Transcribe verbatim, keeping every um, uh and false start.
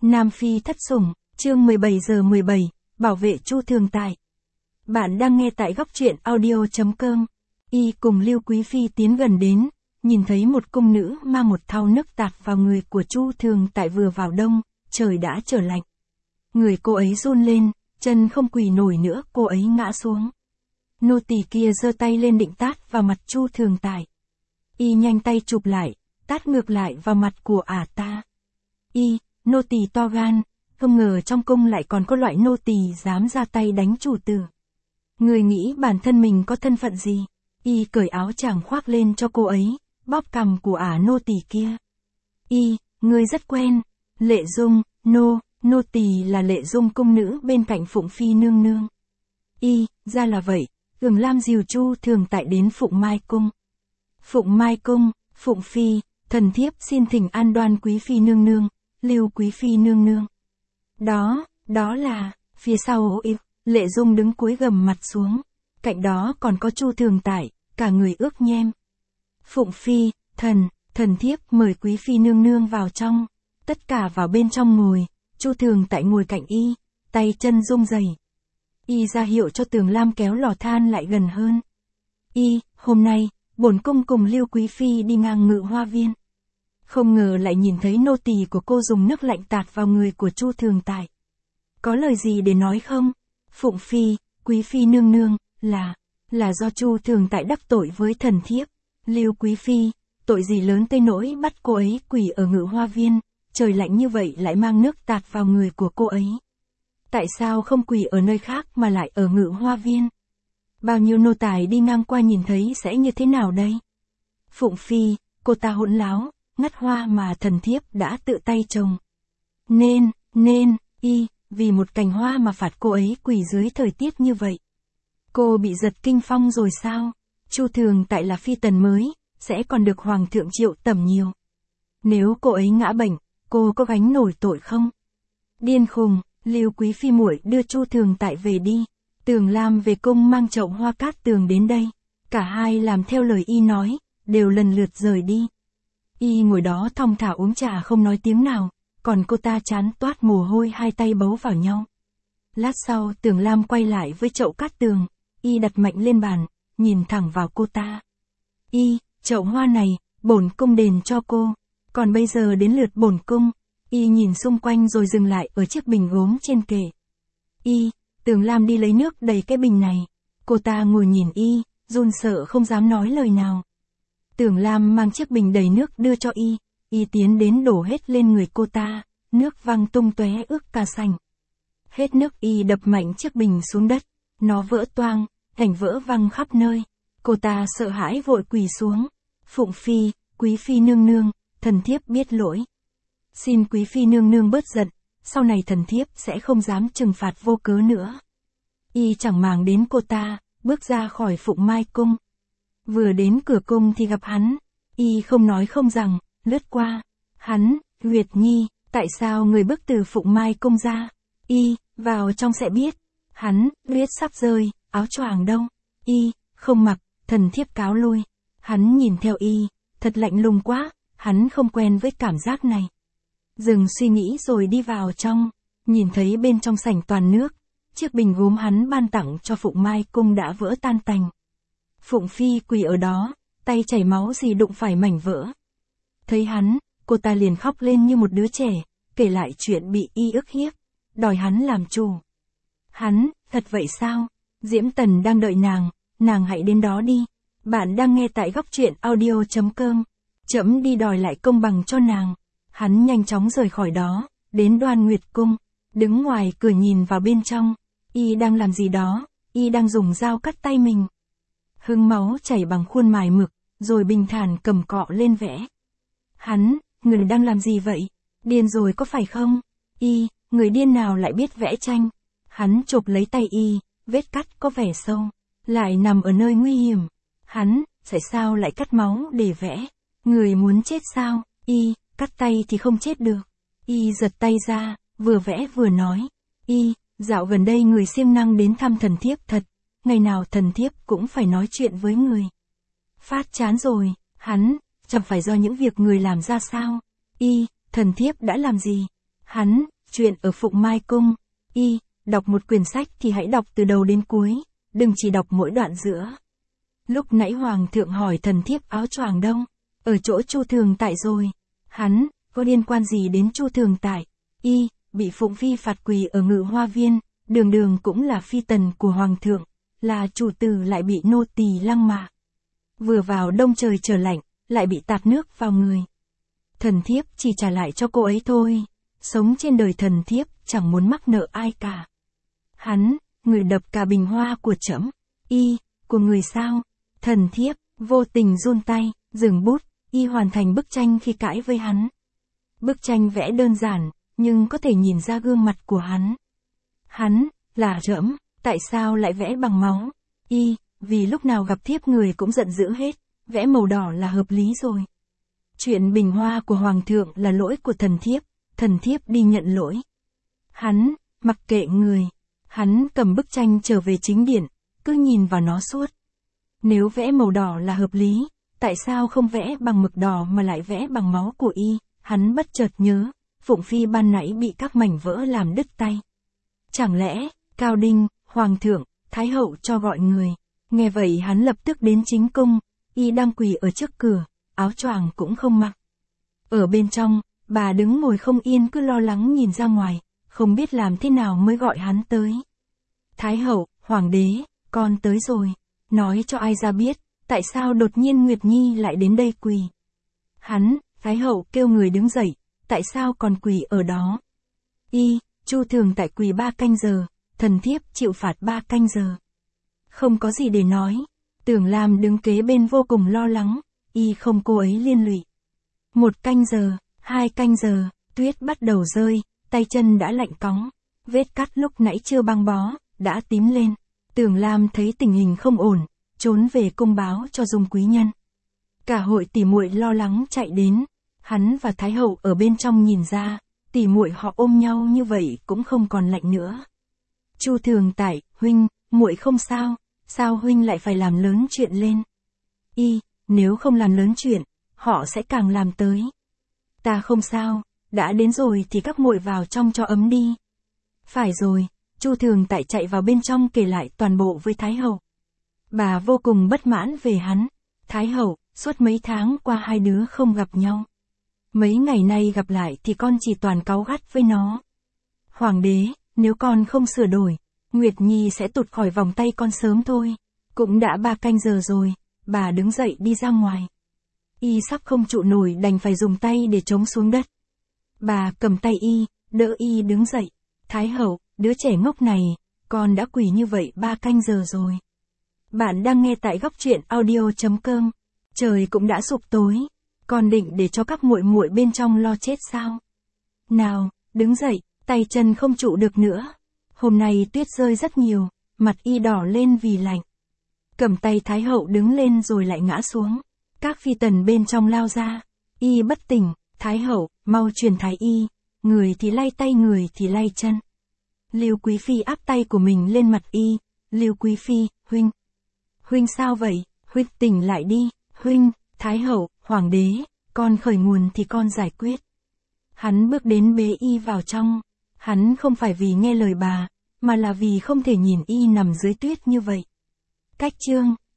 Nam Phi thất sủng, chương mười bảy giờ mười bảy, bảo vệ Chu Thường Tại. Bạn đang nghe tại góc truyện audio chấm com. Y cùng Lưu Quý Phi tiến gần đến, nhìn thấy một cung nữ mang một thau nước tạt vào người của Chu Thường Tại vừa vào đông, trời đã trở lạnh. Người cô ấy run lên, chân không quỳ nổi nữa, cô ấy ngã xuống. Nô tỳ kia giơ tay lên định tát vào mặt Chu Thường Tại. Y nhanh tay chụp lại, tát ngược lại vào mặt của ả ta. Y, nô tỳ to gan, không ngờ trong cung lại còn có loại nô tỳ dám ra tay đánh chủ tử. Người nghĩ bản thân mình có thân phận gì? Y cởi áo choàng khoác lên cho cô ấy, bóp cằm của ả nô tỳ kia. Y, người rất quen. Lệ Dung, nô, nô tỳ là Lệ Dung cung nữ bên cạnh Phụng Phi nương nương. Y, ra là vậy. Ưởng Lam dìu Chu Thường Tại đến Phụng Mai cung. Phụng Mai cung, Phụng Phi, thần thiếp xin thỉnh an Đoan Quý Phi nương nương, Lưu Quý Phi nương nương. Đó, đó là, phía sau y, Lệ Dung đứng cúi gầm mặt xuống, cạnh đó còn có Chu Thường Tại, cả người ướt nhem. Phụng Phi, thần, thần thiếp mời Quý Phi nương nương vào trong, tất cả vào bên trong ngồi, Chu Thường Tại ngồi cạnh y, tay chân rung rẩy. Y ra hiệu cho Tường Lam kéo lò than lại gần hơn. Y, hôm nay, bổn cung cùng Lưu Quý Phi đi ngang Ngự Hoa Viên. Không ngờ lại nhìn thấy nô tỳ của cô dùng nước lạnh tạt vào người của Chu Thường Tại. Có lời gì để nói không? Phụng Phi, Quý Phi nương nương, là, là do Chu Thường Tại đắc tội với thần thiếp. Lưu Quý Phi, tội gì lớn tới nỗi bắt cô ấy quỳ ở Ngự Hoa Viên, trời lạnh như vậy lại mang nước tạt vào người của cô ấy. Tại sao không quỳ ở nơi khác mà lại ở Ngự Hoa Viên? Bao nhiêu nô tài đi ngang qua nhìn thấy sẽ như thế nào đây? Phụng Phi, cô ta hỗn láo, ngắt hoa mà thần thiếp đã tự tay trồng. Nên, nên, y, vì một cành hoa mà phạt cô ấy quỳ dưới thời tiết như vậy. Cô bị giật kinh phong rồi sao? Chu Thường Tại là phi tần mới, sẽ còn được hoàng thượng triệu tẩm nhiều. Nếu cô ấy ngã bệnh, cô có gánh nổi tội không? Điên khùng, Lưu Quý Phi muội đưa Chu Thường Tại về đi. Tường Lam về cung mang chậu hoa cát tường đến đây. Cả hai làm theo lời y nói, đều lần lượt rời đi. Y ngồi đó thong thả uống trà không nói tiếng nào, còn cô ta chán toát mồ hôi, hai tay bấu vào nhau. Lát sau Tường Lam quay lại với chậu cát tường, y đặt mạnh lên bàn, nhìn thẳng vào cô ta. Y, chậu hoa này, bổn cung đền cho cô, còn bây giờ đến lượt bổn cung. Y nhìn xung quanh rồi dừng lại ở chiếc bình gốm trên kệ. Y, Tường Lam đi lấy nước đầy cái bình này. Cô ta ngồi nhìn y, run sợ không dám nói lời nào. Tường Lam mang chiếc bình đầy nước đưa cho y, y tiến đến đổ hết lên người cô ta, nước văng tung tóe ướt cả sành. Hết nước y đập mạnh chiếc bình xuống đất, nó vỡ toang, cảnh vỡ văng khắp nơi. Cô ta sợ hãi vội quỳ xuống. Phụng Phi, Quý Phi nương nương, thần thiếp biết lỗi. Xin Quý Phi nương nương bớt giận, sau này thần thiếp sẽ không dám trừng phạt vô cớ nữa. Y chẳng màng đến cô ta, bước ra khỏi Phụng Mai cung. Vừa đến cửa cung thì gặp hắn, y không nói không rằng, lướt qua. Hắn, Nguyệt Nhi, tại sao người bước từ Phụng Mai cung ra? Y, vào trong sẽ biết. Hắn, tuyết sắp rơi, áo choàng đâu? Y, không mặc, thần thiếp cáo lui. Hắn nhìn theo y, thật lạnh lùng quá, hắn không quen với cảm giác này. Dừng suy nghĩ rồi đi vào trong, nhìn thấy bên trong sảnh toàn nước, chiếc bình gốm hắn ban tặng cho Phụng Mai cung đã vỡ tan tành. Phụng Phi quỳ ở đó, tay chảy máu gì đụng phải mảnh vỡ. Thấy hắn, cô ta liền khóc lên như một đứa trẻ, kể lại chuyện bị y ức hiếp, đòi hắn làm chủ. Hắn, thật vậy sao? Diễm Tần đang đợi nàng, nàng hãy đến đó đi. Bạn đang nghe tại góc truyện audio chấm com. Trẫm đi đòi lại công bằng cho nàng. Hắn nhanh chóng rời khỏi đó, đến Đoan Nguyệt cung, đứng ngoài cửa nhìn vào bên trong. Y đang làm gì đó, y đang dùng dao cắt tay mình. Hưng máu chảy bằng khuôn mài mực, rồi bình thản cầm cọ lên vẽ. Hắn, người đang làm gì vậy? Điên rồi có phải không? Y, người điên nào lại biết vẽ tranh? Hắn chộp lấy tay y, vết cắt có vẻ sâu, lại nằm ở nơi nguy hiểm. Hắn, tại sao lại cắt máu để vẽ? Người muốn chết sao? Y, cắt tay thì không chết được. Y giật tay ra, vừa vẽ vừa nói. Y, dạo gần đây người siêng năng đến thăm thần thiếp thật, ngày nào thần thiếp cũng phải nói chuyện với người. Phát chán rồi, hắn, chẳng phải do những việc người làm ra sao? Y, thần thiếp đã làm gì? Hắn, truyện ở Phụng Mai Cung. Y, đọc một quyển sách thì hãy đọc từ đầu đến cuối, đừng chỉ đọc mỗi đoạn giữa. Lúc nãy Hoàng thượng hỏi thần thiếp áo choàng đâu? Ở chỗ Chu Thường Tại rồi. Hắn, có liên quan gì đến Chu Thường Tại? Y, bị Phụng Phi phạt quỳ ở Ngự Hoa Viên, đường đường cũng là phi tần của Hoàng thượng, là chủ tử lại bị nô tỳ lăng mạ. Vừa vào đông trời trở lạnh, lại bị tạt nước vào người. Thần thiếp chỉ trả lại cho cô ấy thôi, sống trên đời thần thiếp chẳng muốn mắc nợ ai cả. Hắn, người đập cả bình hoa của trẫm. Y, của người sao? Thần thiếp, vô tình run tay, dừng bút, y hoàn thành bức tranh khi cãi với hắn. Bức tranh vẽ đơn giản, nhưng có thể nhìn ra gương mặt của hắn. Hắn, là trẫm, tại sao lại vẽ bằng máu? Y, vì lúc nào gặp thiếp người cũng giận dữ hết, vẽ màu đỏ là hợp lý rồi. Chuyện bình hoa của Hoàng thượng là lỗi của thần thiếp, thần thiếp đi nhận lỗi. Hắn, mặc kệ người. Hắn cầm bức tranh trở về chính điện, cứ nhìn vào nó suốt. Nếu vẽ màu đỏ là hợp lý, tại sao không vẽ bằng mực đỏ mà lại vẽ bằng máu của y? Hắn bất chợt nhớ, Phụng Phi ban nãy bị các mảnh vỡ làm đứt tay. Chẳng lẽ, Cao Đinh, Hoàng thượng, Thái hậu cho gọi người. Nghe vậy hắn lập tức đến chính cung, y đang quỳ ở trước cửa, áo choàng cũng không mặc. Ở bên trong, bà đứng ngồi không yên cứ lo lắng nhìn ra ngoài, không biết làm thế nào mới gọi hắn tới. Thái hậu, Hoàng đế, con tới rồi. Nói cho ai ra biết, tại sao đột nhiên Nguyệt Nhi lại đến đây quỳ. Hắn, Thái hậu kêu người đứng dậy, tại sao còn quỳ ở đó? Y, Chu Thường Tại quỳ ba canh giờ, thần thiếp chịu phạt ba canh giờ. Không có gì để nói. Tưởng Lam đứng kế bên vô cùng lo lắng, y không cô ấy liên lụy. Một canh giờ, hai canh giờ, tuyết bắt đầu rơi, tay chân đã lạnh cóng. Vết cắt lúc nãy chưa băng bó, đã tím lên. Tưởng Lam thấy tình hình không ổn, trốn về cung báo cho Dung quý nhân. Cả hội tỷ muội lo lắng chạy đến, hắn và Thái hậu ở bên trong nhìn ra, tỷ muội họ ôm nhau như vậy cũng không còn lạnh nữa. Chu Thường Tại, huynh, muội không sao, sao huynh lại phải làm lớn chuyện lên? Y, nếu không làm lớn chuyện, họ sẽ càng làm tới. Ta không sao, đã đến rồi thì các muội vào trong cho ấm đi. Phải rồi, Chu Thường Tại chạy vào bên trong kể lại toàn bộ với Thái hậu. Bà vô cùng bất mãn về hắn. Thái hậu, suốt mấy tháng qua hai đứa không gặp nhau. Mấy ngày nay gặp lại thì con chỉ toàn cáu gắt với nó. Hoàng đế, nếu con không sửa đổi, Nguyệt Nhi sẽ tụt khỏi vòng tay con sớm thôi. Cũng đã ba canh giờ rồi, bà đứng dậy đi ra ngoài. Y sắp không trụ nổi đành phải dùng tay để chống xuống đất. Bà cầm tay y, đỡ y đứng dậy. Thái hậu, đứa trẻ ngốc này, con đã quỳ như vậy ba canh giờ rồi. Bạn đang nghe tại góc truyện audio chấm com. Trời cũng đã sụp tối, con định để cho các muội muội bên trong lo chết sao? Nào, đứng dậy, tay chân không trụ được nữa. Hôm nay tuyết rơi rất nhiều, mặt y đỏ lên vì lạnh. Cầm tay Thái hậu đứng lên rồi lại ngã xuống. Các phi tần bên trong lao ra. Y bất tỉnh, Thái hậu, mau truyền thái y. Người thì lay tay người thì lay chân. Lưu Quý Phi áp tay của mình lên mặt y. Lưu Quý Phi, huynh. Huynh sao vậy? Huynh tỉnh lại đi. Huynh, Thái hậu, Hoàng đế, con khởi nguồn thì con giải quyết. Hắn bước đến bế y vào trong. Hắn không phải vì nghe lời bà, mà là vì không thể nhìn y nằm dưới tuyết như vậy. Cách chương